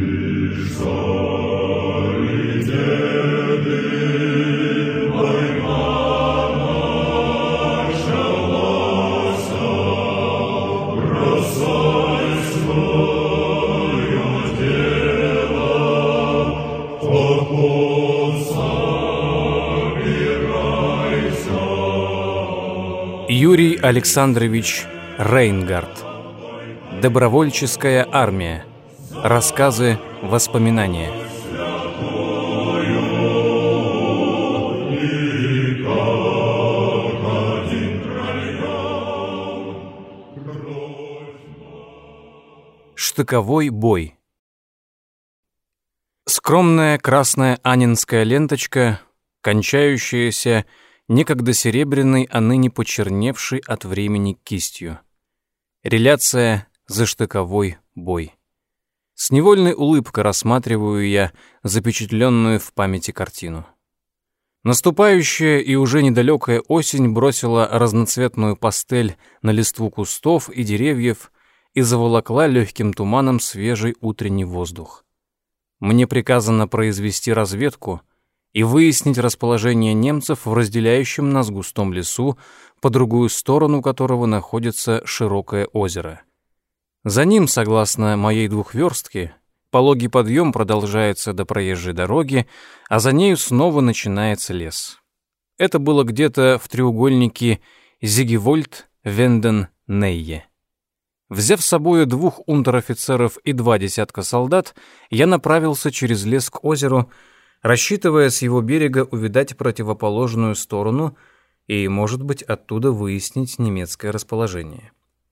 Юрий Александрович Рейнгард. Добровольческая армия. Рассказы, воспоминания. Штыковой бой. Скромная красная анненская ленточка, кончающаяся некогда серебряной, а ныне почерневшей от времени кистью. Реляция за штыковой бой. С невольной улыбкой рассматриваю я запечатленную в памяти картину. Наступающая и уже недалекая осень бросила разноцветную пастель на листву кустов и деревьев и заволокла легким туманом свежий утренний воздух. Мне приказано произвести разведку и выяснить расположение немцев в разделяющем нас густом лесу, по другую сторону которого находится широкое озеро. За ним, согласно моей двухверстке, пологий подъем продолжается до проезжей дороги, а за нею снова начинается лес. Это было где-то в треугольнике Зигевольд-Венден-Нейе. Взяв с собою 2 унтер-офицеров и 2 десятка солдат, я направился через лес к озеру, рассчитывая с его берега увидать противоположную сторону и, может быть, оттуда выяснить немецкое расположение.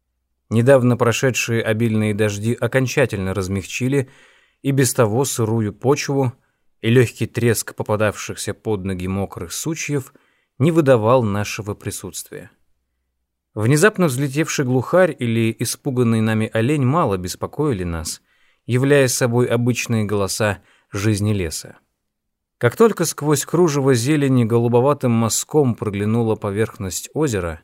Недавно прошедшие обильные дожди окончательно размягчили и без того сырую почву, и легкий треск попадавшихся под ноги мокрых сучьев не выдавал нашего присутствия. Внезапно взлетевший глухарь или испуганный нами олень мало беспокоили нас, являя собой обычные голоса жизни леса. Как только сквозь кружево зелени голубоватым мазком проглянула поверхность озера,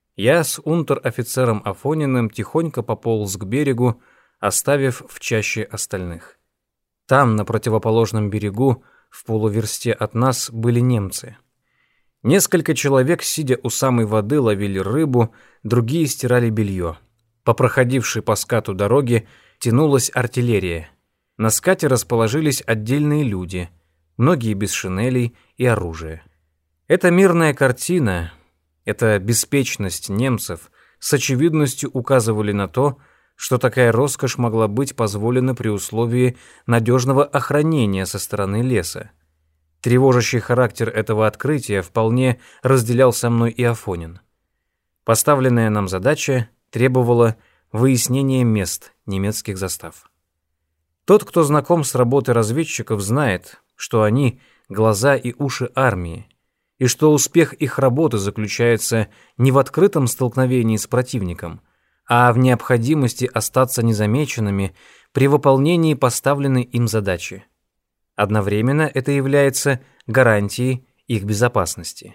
я с унтер-офицером Афониным тихонько пополз к берегу, оставив в чаще остальных. Там, на противоположном берегу, в полуверсте от нас, были немцы. Несколько человек, сидя у самой воды, ловили рыбу, другие стирали белье. По проходившей по скату дороге тянулась артиллерия. На скате расположились отдельные люди, многие без шинелей и оружия. Эта мирная картина, эта беспечность немцев с очевидностью указывали на то, что такая роскошь могла быть позволена при условии надежного охранения со стороны леса. Тревожащий характер этого открытия вполне разделял со мной и Афонин. Поставленная нам задача требовала выяснения мест немецких застав. Тот, кто знаком с работой разведчиков, знает, что они — глаза и уши армии, и что успех их работы заключается не в открытом столкновении с противником, а в необходимости остаться незамеченными при выполнении поставленной им задачи. Одновременно это является гарантией их безопасности.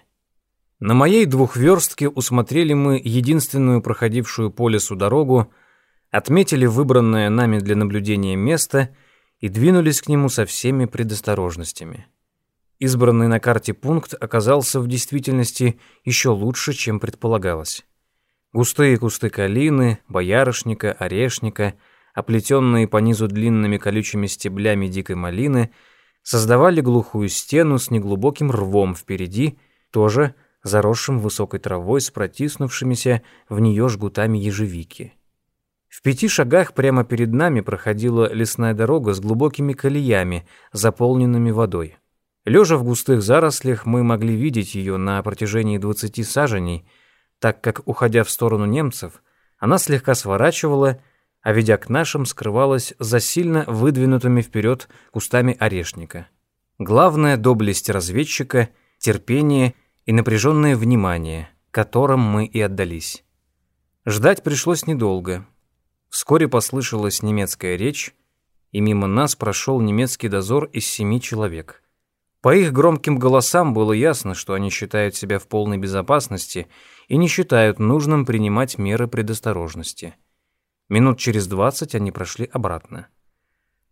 На моей двухверстке усмотрели мы единственную проходившую по лесу дорогу, отметили выбранное нами для наблюдения место и двинулись к нему со всеми предосторожностями. Избранный на карте пункт оказался в действительности еще лучше, чем предполагалось. Густые кусты калины, боярышника, орешника, оплетенные по низу длинными колючими стеблями дикой малины, создавали глухую стену с неглубоким рвом впереди, тоже заросшим высокой травой с протиснувшимися в нее жгутами ежевики. В 5 шагах прямо перед нами проходила лесная дорога с глубокими колеями, заполненными водой. Лежа в густых зарослях, мы могли видеть ее на протяжении 20 саженей, так как, уходя в сторону немцев, она слегка сворачивала, а ведя к нашим, скрывалась за сильно выдвинутыми вперед кустами орешника. Главная доблесть разведчика — терпение и напряженное внимание, которым мы и отдались. Ждать пришлось недолго. Вскоре послышалась немецкая речь, и мимо нас прошел немецкий дозор из 7 человек. По их громким голосам было ясно, что они считают себя в полной безопасности и не считают нужным принимать меры предосторожности. Минут через 20 они прошли обратно.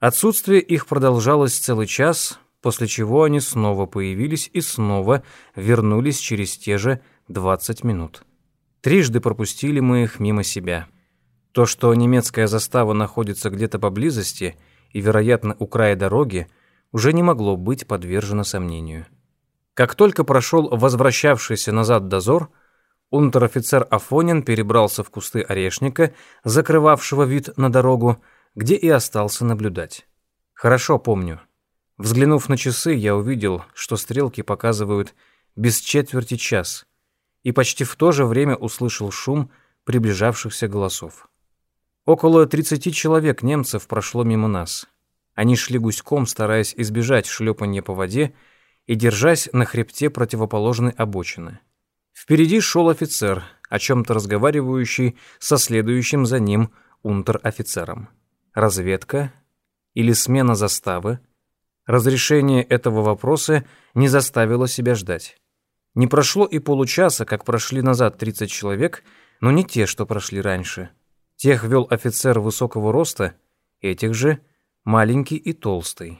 Отсутствие их продолжалось целый час, после чего они снова появились и снова вернулись через те же 20 минут. Трижды пропустили мы их мимо себя. То, что немецкая застава находится где-то поблизости и, вероятно, у края дороги, уже не могло быть подвержено сомнению. Как только прошел возвращавшийся назад дозор, унтер-офицер Афонин перебрался в кусты орешника, закрывавшего вид на дорогу, где и остался наблюдать. Хорошо помню. Взглянув на часы, я увидел, что стрелки показывают без четверти час, и почти в то же время услышал шум приближавшихся голосов. Около 30 человек немцев прошло мимо нас. Они шли гуськом, стараясь избежать шлепанья по воде и держась на хребте противоположной обочины. Впереди шел офицер, о чем-то разговаривающий со следующим за ним унтер-офицером. Разведка или смена заставы? Разрешение этого вопроса не заставило себя ждать. Не прошло и получаса, как прошли назад 30 человек, но не те, что прошли раньше. Тех вел офицер высокого роста, этих же маленький и толстый.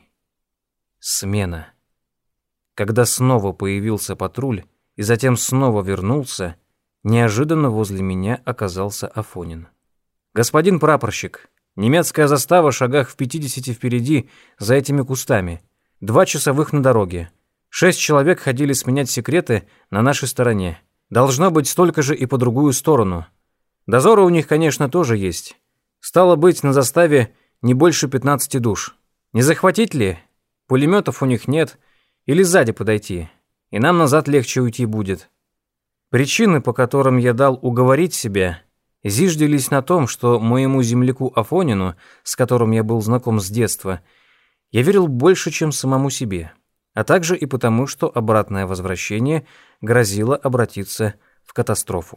Смена. Когда снова появился патруль и затем снова вернулся, неожиданно возле меня оказался Афонин. «Господин прапорщик, немецкая застава в шагах в 50 впереди, за этими кустами. 2 часовых на дороге. 6 человек ходили сменять секреты на нашей стороне. Должно быть столько же и по другую сторону. Дозоры у них, конечно, тоже есть. Стало быть, на заставе не больше 15 душ. Не захватить ли? Пулеметов у них нет. Или сзади подойти. И нам назад легче уйти будет». Причины, по которым я дал уговорить себя, зиждились на том, что моему земляку Афонину, с которым я был знаком с детства, я верил больше, чем самому себе, а также и потому, что обратное возвращение грозило обратиться в катастрофу.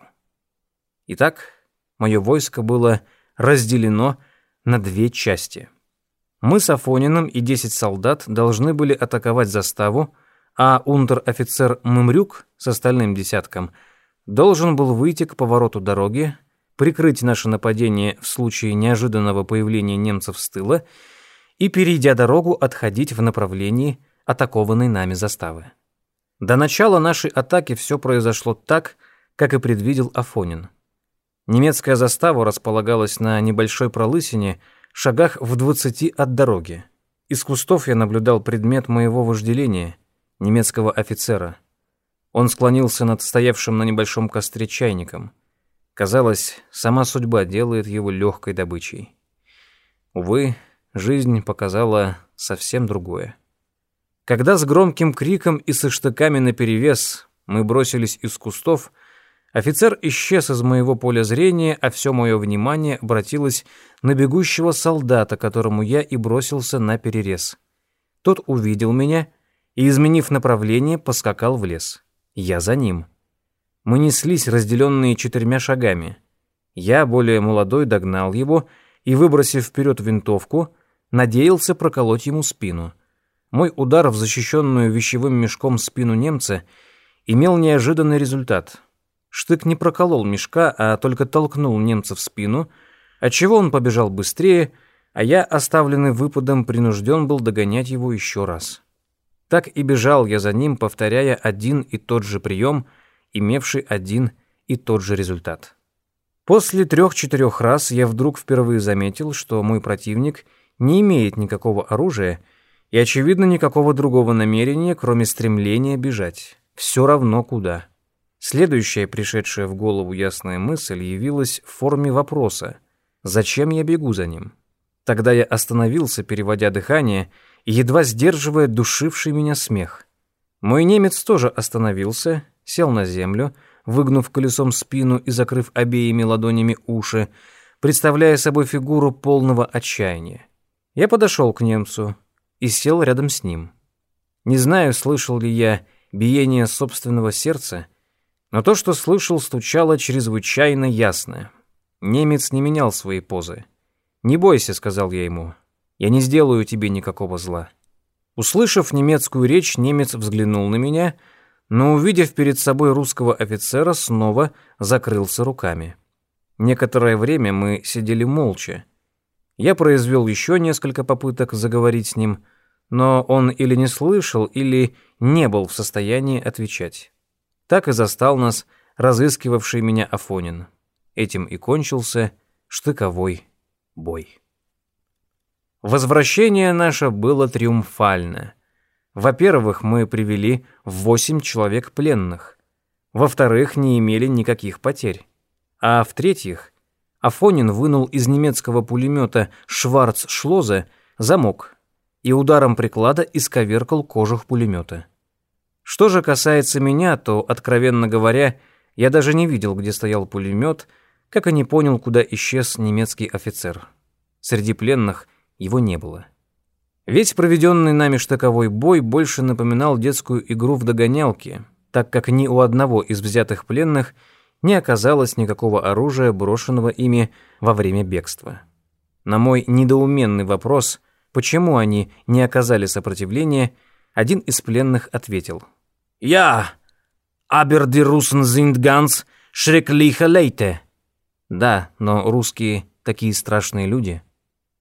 Итак, мое войско было разделено на 2 части. Мы с Афониным и 10 солдат должны были атаковать заставу, а унтер-офицер Мымрюк с остальным десятком должен был выйти к повороту дороги, прикрыть наше нападение в случае неожиданного появления немцев с тыла и, перейдя дорогу, отходить в направлении атакованной нами заставы. До начала нашей атаки все произошло так, как и предвидел Афонин. Немецкая застава располагалась на небольшой пролысине, шагах в 20 от дороги. Из кустов я наблюдал предмет моего вожделения, немецкого офицера. Он склонился над стоявшим на небольшом костре чайником. Казалось, сама судьба делает его легкой добычей. Увы, жизнь показала совсем другое. Когда с громким криком и со штыками наперевес мы бросились из кустов, офицер исчез из моего поля зрения, а все мое внимание обратилось на бегущего солдата, которому я и бросился на перерез. Тот увидел меня и, изменив направление, поскакал в лес. Я за ним. Мы неслись, разделенные 4 шагами. Я, более молодой, догнал его и, выбросив вперед винтовку, надеялся проколоть ему спину. Мой удар в защищенную вещевым мешком спину немца имел неожиданный результат. Штык не проколол мешка, а только толкнул немца в спину, отчего он побежал быстрее, а я, оставленный выпадом, принужден был догонять его еще раз. Так и бежал я за ним, повторяя один и тот же прием, имевший один и тот же результат. После 3-4 раз я вдруг впервые заметил, что мой противник не имеет никакого оружия и, очевидно, никакого другого намерения, кроме стремления бежать. Все равно куда. Следующая пришедшая в голову ясная мысль явилась в форме вопроса: зачем я бегу за ним? Тогда я остановился, переводя дыхание и едва сдерживая душивший меня смех. Мой немец тоже остановился, сел на землю, выгнув колесом спину и закрыв обеими ладонями уши, представляя собой фигуру полного отчаяния. Я подошел к немцу и сел рядом с ним. Не знаю, слышал ли я биение собственного сердца, но то, что слышал, стучало чрезвычайно ясно. Немец не менял своей позы. «Не бойся», — сказал я ему, — «я не сделаю тебе никакого зла». Услышав немецкую речь, немец взглянул на меня, но, увидев перед собой русского офицера, снова закрылся руками. Некоторое время мы сидели молча. Я произвел еще несколько попыток заговорить с ним, но он или не слышал, или не был в состоянии отвечать. Так и застал нас разыскивавший меня Афонин. Этим и кончился штыковой бой. Возвращение наше было триумфально. Во-первых, мы привели 8 человек пленных. Во-вторых, не имели никаких потерь. А в-третьих, Афонин вынул из немецкого пулемета Шварцшлозе замок и ударом приклада исковеркал кожух пулемета. Что же касается меня, то, откровенно говоря, я даже не видел, где стоял пулемет, как и не понял, куда исчез немецкий офицер. Среди пленных его не было. Весь проведенный нами штыковой бой больше напоминал детскую игру в догонялки, так как ни у одного из взятых пленных не оказалось никакого оружия, брошенного ими во время бегства. На мой недоуменный вопрос, почему они не оказали сопротивления, один из пленных ответил: «Ja, aber die Russen sind ganz schreckliche Leute». Да, но русские такие страшные люди.